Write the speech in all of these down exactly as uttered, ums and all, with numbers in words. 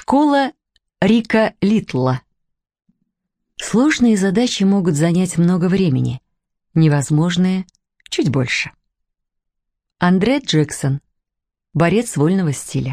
Школа Рика Литтла. Сложные задачи могут занять много времени, невозможные — чуть больше. Андре Джексон, борец вольного стиля.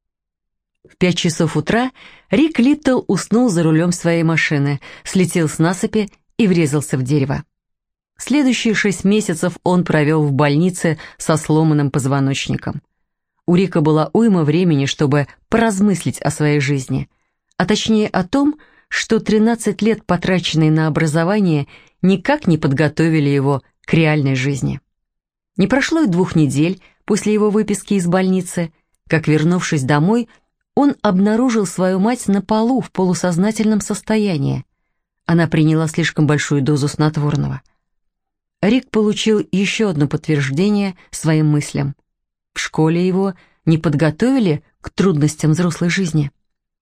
В пять часов утра Рик Литтл уснул за рулем своей машины, слетел с насыпи и врезался в дерево. Следующие шесть месяцев он провел в больнице со сломанным позвоночником. У Рика была уйма времени, чтобы поразмыслить о своей жизни, а точнее о том, что тринадцать лет, потраченные на образование, никак не подготовили его к реальной жизни. Не прошло и двух недель после его выписки из больницы, как, вернувшись домой, он обнаружил свою мать на полу в полусознательном состоянии. Она приняла слишком большую дозу снотворного. Рик получил еще одно подтверждение своим мыслям. В школе его не подготовили к трудностям взрослой жизни.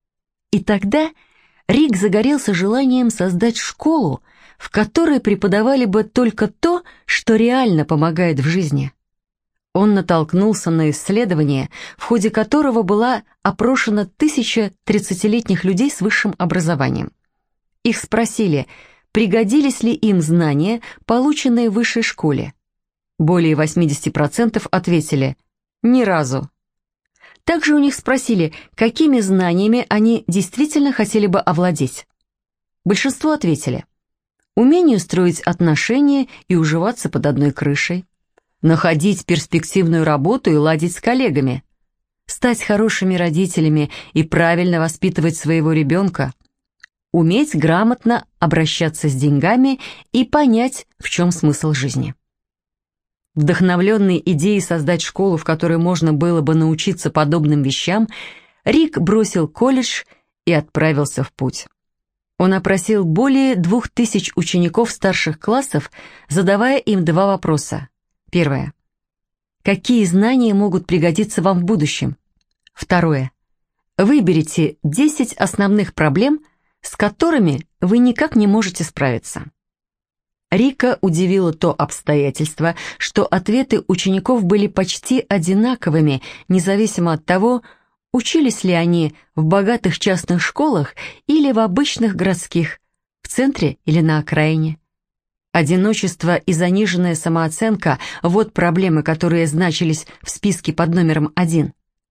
И тогда Рик загорелся желанием создать школу, в которой преподавали бы только то, что реально помогает в жизни. Он натолкнулся на исследование, в ходе которого была опрошена тысяча тридцатилетних людей с высшим образованием. Их спросили, пригодились ли им знания, полученные в высшей школе. Более восемьдесят процентов ответили «ни разу». Также у них спросили, какими знаниями они действительно хотели бы овладеть. Большинство ответили «умению строить отношения и уживаться под одной крышей», «находить перспективную работу и ладить с коллегами», «стать хорошими родителями и правильно воспитывать своего ребенка», «уметь грамотно обращаться с деньгами и понять, в чем смысл жизни». Вдохновленный идеей создать школу, в которой можно было бы научиться подобным вещам, Рик бросил колледж и отправился в путь. Он опросил более двух тысяч учеников старших классов, задавая им два вопроса. Первое. Какие знания могут пригодиться вам в будущем? Второе. Выберите десять основных проблем, с которыми вы никак не можете справиться. Рика удивило то обстоятельство, что ответы учеников были почти одинаковыми, независимо от того, учились ли они в богатых частных школах или в обычных городских, в центре или на окраине. Одиночество и заниженная самооценка – вот проблемы, которые значились в списке под номером один.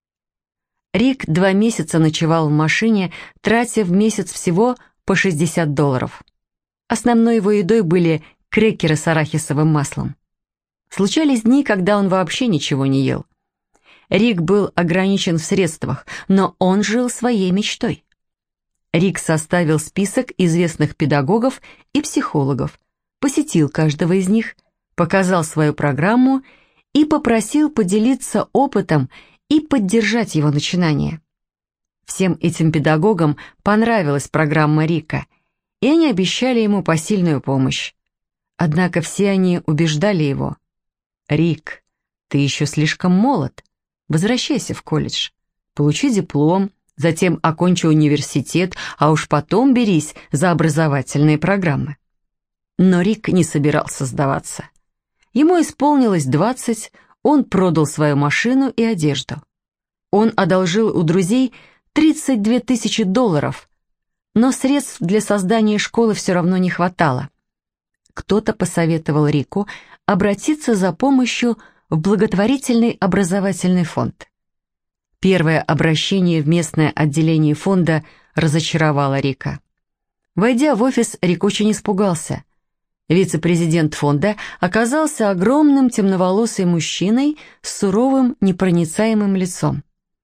Рик два месяца ночевал в машине, тратя в месяц всего по шестьдесят долларов. Основной его едой были крекеры с арахисовым маслом. Случались дни, когда он вообще ничего не ел. Рик был ограничен в средствах, но он жил своей мечтой. Рик составил список известных педагогов и психологов, посетил каждого из них, показал свою программу и попросил поделиться опытом и поддержать его начинание. Всем этим педагогам понравилась программа Рика, и они обещали ему посильную помощь. Однако все они убеждали его: «Рик, ты еще слишком молод. Возвращайся в колледж, получи диплом, затем окончи университет, а уж потом берись за образовательные программы». Но Рик не собирался сдаваться. Ему исполнилось двадцать, он продал свою машину и одежду. Он одолжил у друзей тридцать две тысячи долларов, но средств для создания школы все равно не хватало. Кто-то посоветовал Рику обратиться за помощью в благотворительный образовательный фонд. Первое обращение в местное отделение фонда разочаровало Рика. Войдя в офис, Рик очень испугался. Вице-президент фонда оказался огромным темноволосым мужчиной с суровым, непроницаемым лицом.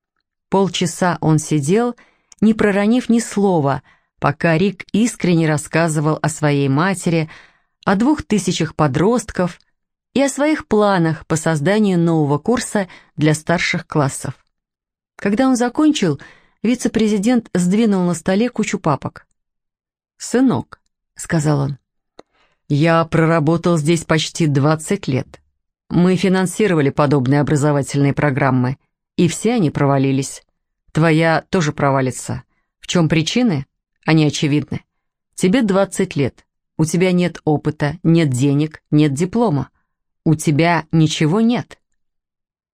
Полчаса он сидел, не проронив ни слова, пока Рик искренне рассказывал о своей матери, о двух тысячах подростков и о своих планах по созданию нового курса для старших классов. Когда он закончил, вице-президент сдвинул на столе кучу папок. «Сынок», — сказал он, — «я проработал здесь почти двадцать лет. Мы финансировали подобные образовательные программы, и все они провалились. Твоя тоже провалится. В чем причины? Они очевидны. Тебе двадцать лет. У тебя нет опыта, нет денег, нет диплома. У тебя ничего нет».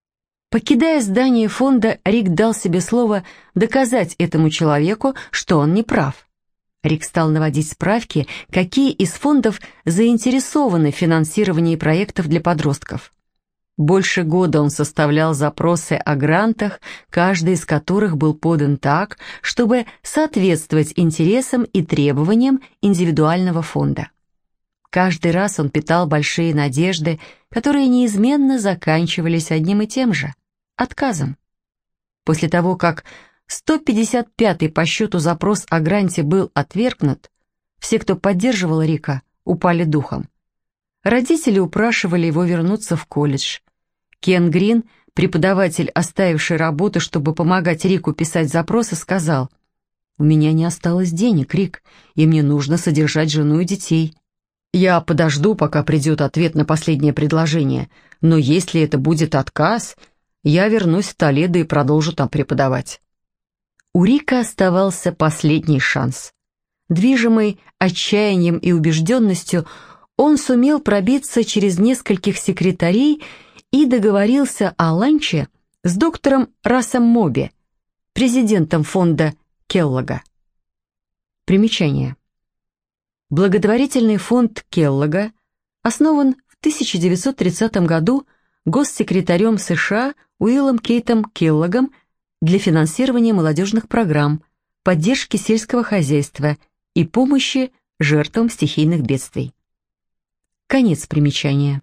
Покидая здание фонда, Рик дал себе слово доказать этому человеку, что он не прав. Рик стал наводить справки, какие из фондов заинтересованы в финансировании проектов для подростков. Больше года он составлял запросы о грантах, каждый из которых был подан так, чтобы соответствовать интересам и требованиям индивидуального фонда. Каждый раз он питал большие надежды, которые неизменно заканчивались одним и тем же – отказом. После того, как сто пятьдесят пятый по счету запрос о гранте был отвергнут, все, кто поддерживал Рика, упали духом. Родители упрашивали его вернуться в колледж. Кен Грин, преподаватель, оставивший работу, чтобы помогать Рику писать запросы, сказал: «У меня не осталось денег, Рик, и мне нужно содержать жену и детей. Я подожду, пока придет ответ на последнее предложение, но если это будет отказ, я вернусь в Толедо и продолжу там преподавать». У Рика оставался последний шанс. Движимый отчаянием и убежденностью, он сумел пробиться через нескольких секретарей и договорился о ланче с доктором Рассом Моби, президентом фонда Келлога. Примечание. Благотворительный фонд Келлога основан в тысяча девятьсот тридцатом году госсекретарем США Уиллом Кейтом Келлогом для финансирования молодежных программ, поддержки сельского хозяйства и помощи жертвам стихийных бедствий. Конец примечания.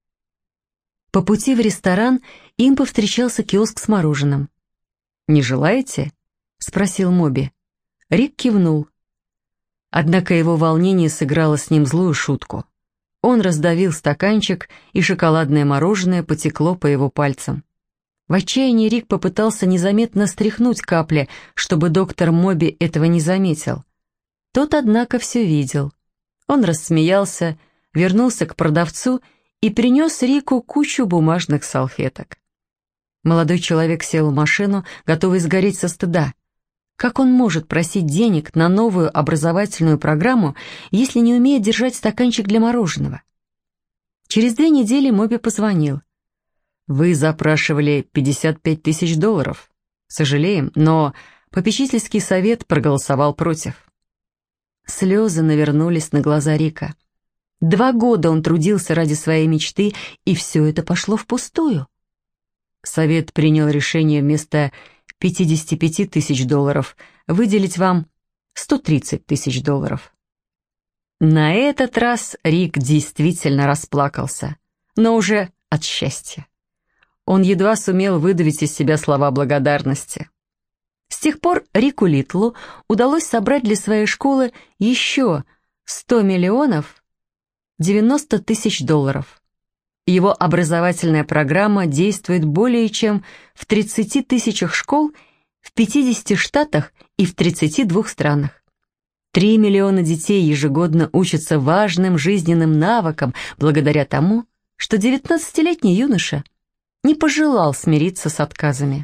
По пути в ресторан им повстречался киоск с мороженым. «Не желаете?» — спросил Моби. Рик кивнул. Однако его волнение сыграло с ним злую шутку. Он раздавил стаканчик, и шоколадное мороженое потекло по его пальцам. В отчаянии Рик попытался незаметно стряхнуть капли, чтобы доктор Моби этого не заметил. Тот, однако, все видел. Он рассмеялся, вернулся к продавцу и принес Рику кучу бумажных салфеток. Молодой человек сел в машину, готовый сгореть со стыда. Как он может просить денег на новую образовательную программу, если не умеет держать стаканчик для мороженого? Через две недели Моби позвонил. «Вы запрашивали пятьдесят пять тысяч долларов. Сожалеем, но попечительский совет проголосовал против». Слезы навернулись на глаза Рика. Два года он трудился ради своей мечты, и все это пошло впустую. Совет принял решение вместо пятидесяти пяти тысяч долларов выделить вам сто тридцать тысяч долларов. На этот раз Рик действительно расплакался, но уже от счастья. Он едва сумел выдавить из себя слова благодарности. С тех пор Рику Литлу удалось собрать для своей школы еще сто миллионов девяносто тысяч долларов. Его образовательная программа действует более чем в тридцати тысячах школ в пятидесяти штатах и в тридцати двух странах. Три миллиона детей ежегодно учатся важным жизненным навыкам благодаря тому, что девятнадцатилетний юноша не пожелал смириться с отказами.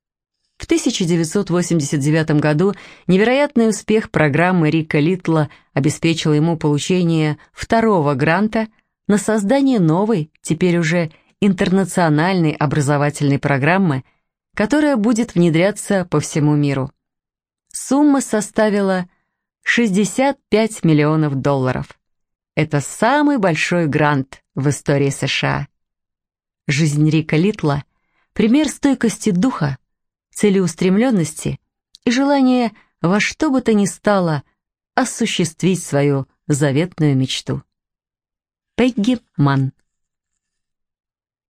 В тысяча девятьсот восемьдесят девятом году невероятный успех программы Рика Литла обеспечил ему получение второго гранта на создание новой, теперь уже интернациональной образовательной программы, которая будет внедряться по всему миру. Сумма составила шестьдесят пять миллионов долларов. Это самый большой грант в истории США. Жизнь Рика Литла – пример стойкости духа, целеустремленности и желания во что бы то ни стало осуществить свою заветную мечту. Пегги Манн.